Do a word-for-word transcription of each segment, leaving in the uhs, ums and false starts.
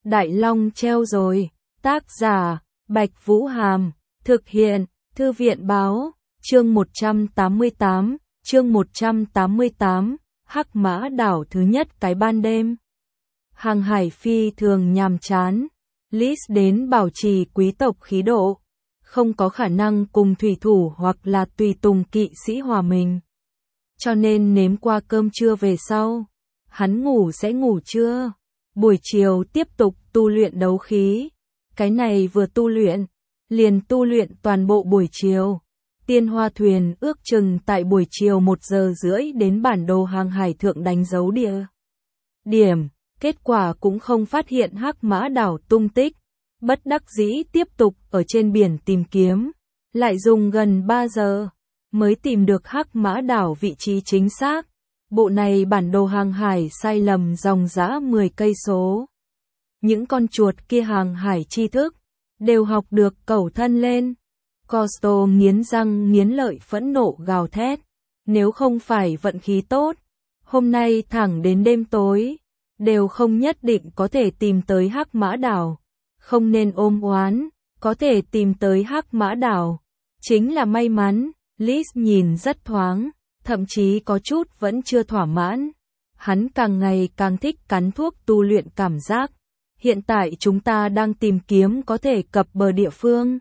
Đại Long treo rồi. Tác giả, Bạch Vũ Hàm. Thực hiện, Thư viện Báo. Chương một trăm tám mươi tám. Chương một trăm tám mươi tám. Hắc Mã Đảo thứ nhất cái ban đêm. Hàng hải phi thường nhàm chán. Liz đến bảo trì quý tộc khí độ. Không có khả năng cùng thủy thủ hoặc là tùy tùng kỵ sĩ hòa mình. Cho nên nếm qua cơm trưa về sau, hắn ngủ sẽ ngủ trưa. Buổi chiều tiếp tục tu luyện đấu khí. Cái này vừa tu luyện, liền tu luyện toàn bộ buổi chiều. Tiên Hoa thuyền ước chừng tại buổi chiều một giờ rưỡi đến bản đồ hàng hải thượng đánh dấu địa điểm. Kết quả cũng không phát hiện Hắc Mã Đảo tung tích. Bất đắc dĩ tiếp tục ở trên biển tìm kiếm. Lại dùng gần ba giờ mới tìm được Hắc Mã Đảo vị trí chính xác. Bộ này bản đồ hàng hải sai lầm dòng dã mười cây số. Những con chuột kia hàng hải tri thức đều học được cẩu thân lên. Costo nghiến răng nghiến lợi phẫn nộ gào thét. Nếu không phải vận khí tốt, hôm nay thẳng đến đêm tối, đều không nhất định có thể tìm tới Hắc Mã Đảo. Không nên ôm oán, có thể tìm tới Hắc Mã Đảo chính là may mắn. Liz nhìn rất thoáng, thậm chí có chút vẫn chưa thỏa mãn. Hắn càng ngày càng thích cắn thuốc tu luyện cảm giác. Hiện tại chúng ta đang tìm kiếm có thể cập bờ địa phương.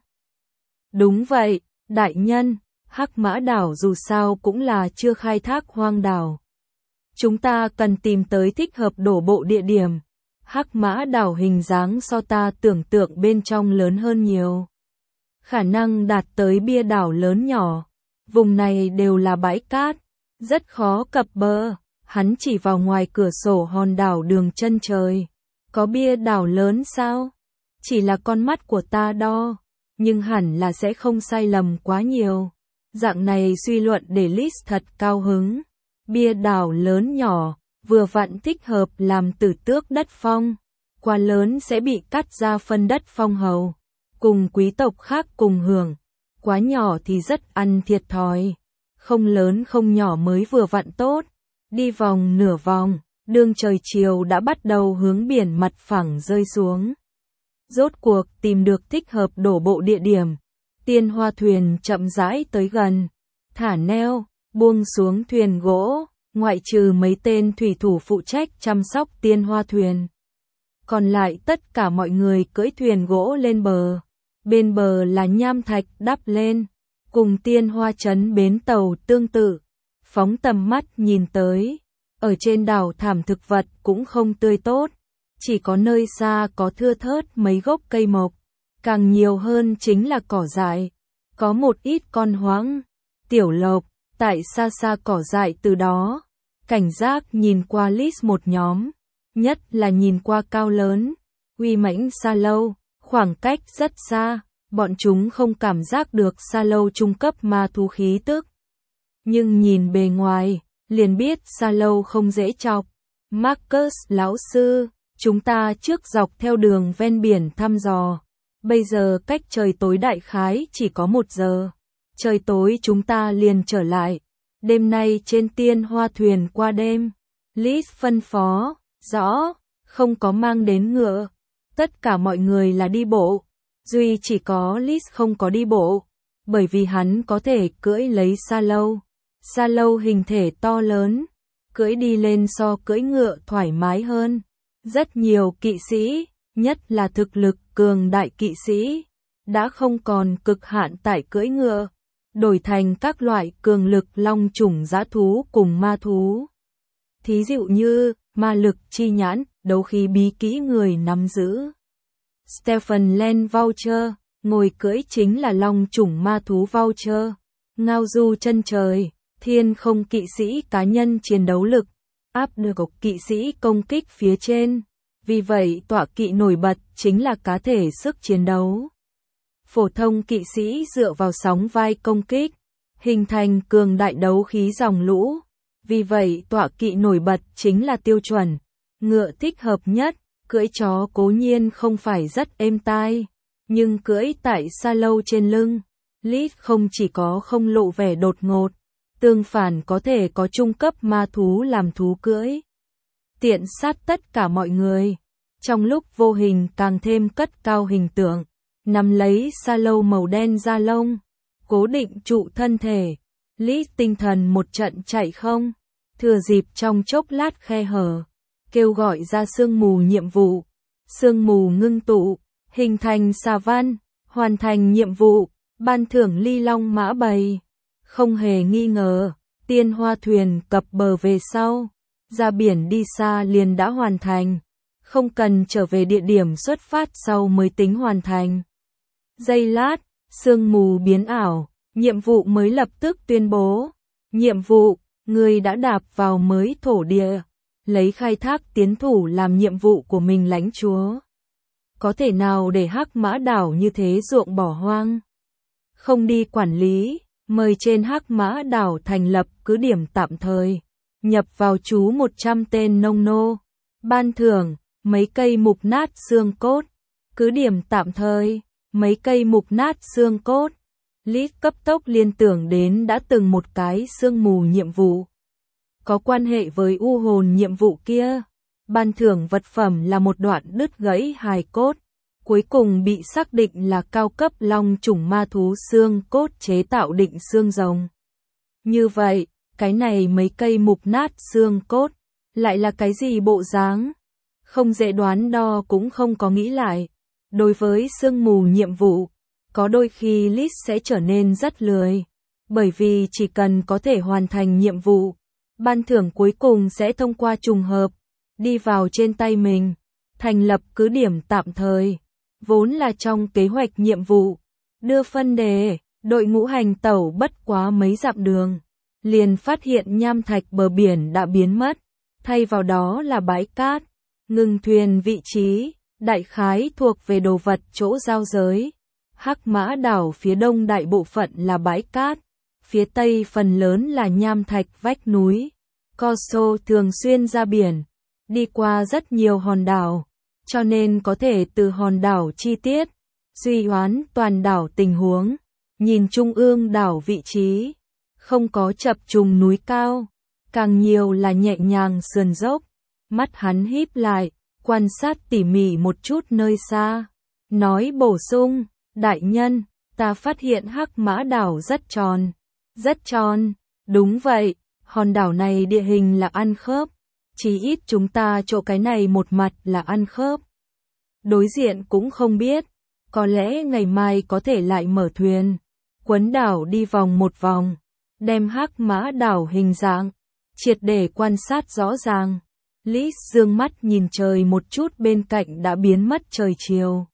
Đúng vậy, đại nhân, Hắc Mã Đảo dù sao cũng là chưa khai thác hoang đảo. Chúng ta cần tìm tới thích hợp đổ bộ địa điểm. Hắc Mã Đảo hình dáng so ta tưởng tượng bên trong lớn hơn nhiều. Khả năng đạt tới bia đảo lớn nhỏ. Vùng này đều là bãi cát, rất khó cập bờ. Hắn chỉ vào ngoài cửa sổ hòn đảo đường chân trời. Có bia đảo lớn sao? Chỉ là con mắt của ta đo, nhưng hẳn là sẽ không sai lầm quá nhiều. Dạng này suy luận để Liz thật cao hứng. Bia đảo lớn nhỏ, vừa vặn thích hợp làm tử tước đất phong. Quá lớn sẽ bị cắt ra phân đất phong hầu, cùng quý tộc khác cùng hưởng. Quá nhỏ thì rất ăn thiệt thòi. Không lớn không nhỏ mới vừa vặn tốt. Đi vòng nửa vòng, đương trời chiều đã bắt đầu hướng biển mặt phẳng rơi xuống. Rốt cuộc tìm được thích hợp đổ bộ địa điểm. Tiên Hoa thuyền chậm rãi tới gần. Thả neo, buông xuống thuyền gỗ, ngoại trừ mấy tên thủy thủ phụ trách chăm sóc Tiên Hoa thuyền. Còn lại tất cả mọi người cưỡi thuyền gỗ lên bờ. Bên bờ là nham thạch đắp lên, cùng Tiên Hoa trấn bến tàu tương tự. Phóng tầm mắt nhìn tới, ở trên đảo thảm thực vật cũng không tươi tốt, chỉ có nơi xa có thưa thớt mấy gốc cây mộc, càng nhiều hơn chính là cỏ dại, có một ít con hoang, tiểu lộc, tại xa xa cỏ dại từ đó. Cảnh giác nhìn qua Liz một nhóm, nhất là nhìn qua cao lớn, uy mãnh Sa Lâu. Khoảng cách rất xa, bọn chúng không cảm giác được Sa Lâu trung cấp ma thú khí tức. Nhưng nhìn bề ngoài, liền biết Sa Lâu không dễ chọc. Marcus lão sư, chúng ta trước dọc theo đường ven biển thăm dò. Bây giờ cách trời tối đại khái chỉ có một giờ. Trời tối chúng ta liền trở lại. Đêm nay trên Tiên Hoa thuyền qua đêm. Liz phân phó, rõ, không có mang đến ngựa. Tất cả mọi người là đi bộ, duy chỉ có Liz không có đi bộ, bởi vì hắn có thể cưỡi lấy Sa Lâu. Sa Lâu hình thể to lớn, cưỡi đi lên so cưỡi ngựa thoải mái hơn. Rất nhiều kỵ sĩ, nhất là thực lực cường đại kỵ sĩ, đã không còn cực hạn tại cưỡi ngựa, đổi thành các loại cường lực long chủng dã thú cùng ma thú. Thí dụ như, ma lực chi nhãn, đấu khí bí kỹ người nắm giữ. Stephen Len Voucher, ngồi cưỡi chính là long chủng ma thú Voucher. Ngao du chân trời, thiên không kỵ sĩ cá nhân chiến đấu lực, áp được kỵ sĩ công kích phía trên. Vì vậy tọa kỵ nổi bật chính là cá thể sức chiến đấu. Phổ thông kỵ sĩ dựa vào sóng vai công kích, hình thành cường đại đấu khí dòng lũ. Vì vậy tọa kỵ nổi bật chính là tiêu chuẩn. Ngựa thích hợp nhất. Cưỡi chó cố nhiên không phải rất êm tai, nhưng cưỡi tại Sa Lâu trên lưng, Liz không chỉ có không lộ vẻ đột ngột, tương phản có thể có trung cấp ma thú làm thú cưỡi. Tiện sát tất cả mọi người. trong lúc vô hình càng thêm cất cao hình tượng, nắm lấy sa lâu màu đen da lông, cố định trụ thân thể. Lý tinh thần một trận chạy không, thừa dịp trong chốc lát khe hở, kêu gọi ra sương mù nhiệm vụ. Sương mù ngưng tụ, hình thành xà văn, hoàn thành nhiệm vụ, ban thưởng ly long mã bầy. Không hề nghi ngờ, tiên hoa thuyền cập bờ về sau, ra biển đi xa liền đã hoàn thành, không cần trở về địa điểm xuất phát sau mới tính hoàn thành. Giây lát, sương mù biến ảo, nhiệm vụ mới lập tức tuyên bố. Nhiệm vụ, người đã đạp vào mới thổ địa, lấy khai thác tiến thủ làm nhiệm vụ của mình lãnh chúa. Có thể nào để Hắc Mã đảo như thế ruộng bỏ hoang? Không đi quản lý, mời trên Hắc Mã đảo thành lập cứ điểm tạm thời, nhập vào trú một trăm tên nông nô. Ban thưởng, mấy cây mục nát xương cốt. Cứ điểm tạm thời, mấy cây mục nát xương cốt. Lý cấp tốc liên tưởng đến đã từng một cái sương mù nhiệm vụ. Có quan hệ với u hồn nhiệm vụ kia. Ban thưởng vật phẩm là một đoạn đứt gãy hài cốt. Cuối cùng bị xác định là cao cấp long chủng ma thú xương cốt chế tạo định xương rồng. Như vậy, cái này mấy cây mục nát xương cốt, lại là cái gì bộ dáng? Không dễ đoán đo cũng không có nghĩ lại. Đối với sương mù nhiệm vụ, có đôi khi Lít sẽ trở nên rất lười. Bởi vì chỉ cần có thể hoàn thành nhiệm vụ, ban thưởng cuối cùng sẽ thông qua trùng hợp, đi vào trên tay mình, thành lập cứ điểm tạm thời. Vốn là trong kế hoạch nhiệm vụ, đưa phân đề, đội ngũ hành tẩu bất quá mấy dặm đường, liền phát hiện nham thạch bờ biển đã biến mất, thay vào đó là bãi cát. Ngừng thuyền vị trí, đại khái thuộc về đồ vật chỗ giao giới. Hắc Mã đảo phía đông đại bộ phận là bãi cát, phía tây phần lớn là nham thạch vách núi. Corso thường xuyên ra biển, đi qua rất nhiều hòn đảo, cho nên có thể từ hòn đảo chi tiết, suy đoán toàn đảo tình huống, nhìn trung ương đảo vị trí, không có chập trùng núi cao, càng nhiều là nhẹ nhàng sườn dốc. Mắt hắn híp lại, quan sát tỉ mỉ một chút nơi xa, nói bổ sung, đại nhân, ta phát hiện Hắc Mã đảo rất tròn, rất tròn, đúng vậy, hòn đảo này địa hình là ăn khớp, chỉ ít chúng ta chỗ cái này một mặt là ăn khớp. Đối diện cũng không biết, có lẽ ngày mai có thể lại mở thuyền, quấn đảo đi vòng một vòng, đem Hắc Mã đảo hình dạng, triệt để quan sát rõ ràng. Lý dương mắt nhìn trời một chút bên cạnh đã biến mất trời chiều.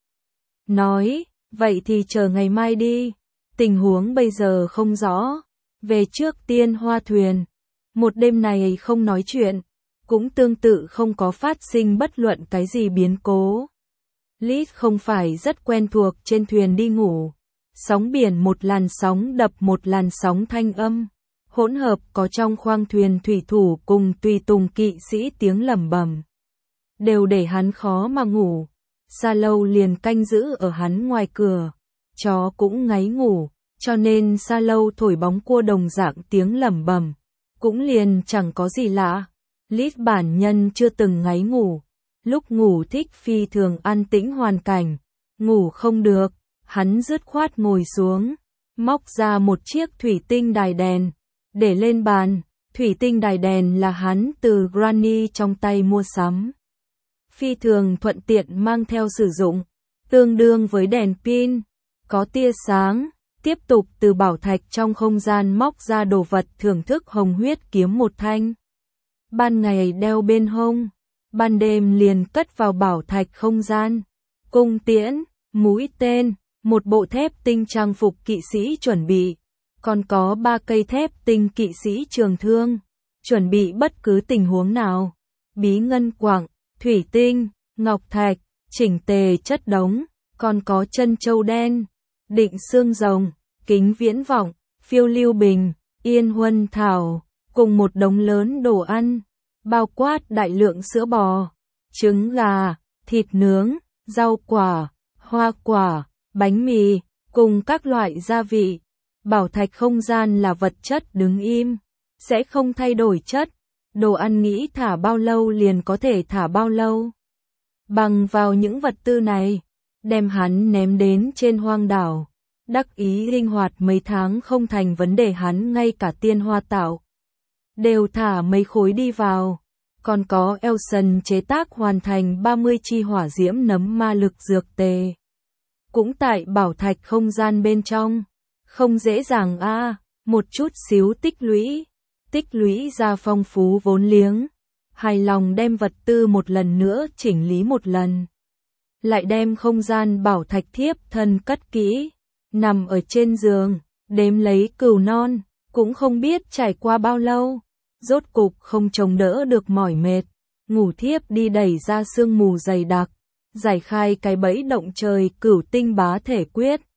Nói, vậy thì chờ ngày mai đi, tình huống bây giờ không rõ, về trước tiên hoa thuyền. Một đêm này không nói chuyện, cũng tương tự không có phát sinh bất luận cái gì biến cố. Lý không phải rất quen thuộc trên thuyền đi ngủ, sóng biển một làn sóng đập một làn sóng thanh âm. Hỗn hợp có trong khoang thuyền thủy thủ cùng tùy tùng kỵ sĩ tiếng lẩm bẩm, đều để hắn khó mà ngủ. Sa Lâu liền canh giữ ở hắn ngoài cửa, chó cũng ngáy ngủ, cho nên Sa Lâu thổi bóng cua đồng dạng tiếng lẩm bẩm, cũng liền chẳng có gì lạ. Lít bản nhân chưa từng ngáy ngủ, lúc ngủ thích phi thường an tĩnh hoàn cảnh, ngủ không được, hắn dứt khoát ngồi xuống, móc ra một chiếc thủy tinh đài đèn. Để lên bàn, thủy tinh đài đèn là hắn từ Granny trong tay mua sắm. Phi thường thuận tiện mang theo sử dụng, tương đương với đèn pin, có tia sáng, tiếp tục từ bảo thạch trong không gian móc ra đồ vật thưởng thức hồng huyết kiếm một thanh. Ban ngày đeo bên hông, ban đêm liền cất vào bảo thạch không gian. Cung tiễn, mũi tên, một bộ thép tinh trang phục kỵ sĩ chuẩn bị. Còn có ba cây thép tinh kỵ sĩ trường thương, chuẩn bị bất cứ tình huống nào. Bí ngân quặng, thủy tinh, ngọc thạch, chỉnh tề chất đống, còn có chân châu đen, định xương rồng, kính viễn vọng, phiêu lưu bình, yên huân thảo, cùng một đống lớn đồ ăn, bao quát đại lượng sữa bò, trứng gà, thịt nướng, rau quả, hoa quả, bánh mì, cùng các loại gia vị. Bảo thạch không gian là vật chất đứng im, sẽ không thay đổi chất, đồ ăn nghĩ thả bao lâu liền có thể thả bao lâu. bằng vào những vật tư này, đem hắn ném đến trên hoang đảo. Đắc ý linh hoạt mấy tháng không thành vấn đề, hắn ngay cả tiên hoa tạo đều thả mấy khối đi vào. Còn có Elson chế tác hoàn thành ba mươi chi hỏa diễm nấm ma lực dược tề. Cũng tại bảo thạch không gian bên trong. Không dễ dàng a, à, một chút xíu tích lũy, tích lũy ra phong phú vốn liếng. Hài lòng đem vật tư một lần nữa chỉnh lý một lần. Lại đem không gian bảo thạch thiếp thân cất kỹ. Nằm ở trên giường, đếm lấy cừu non, cũng không biết trải qua bao lâu. Rốt cục không chống đỡ được mỏi mệt, ngủ thiếp đi, đẩy ra sương mù dày đặc, giải khai cái bẫy động trời cửu tinh bá thể quyết.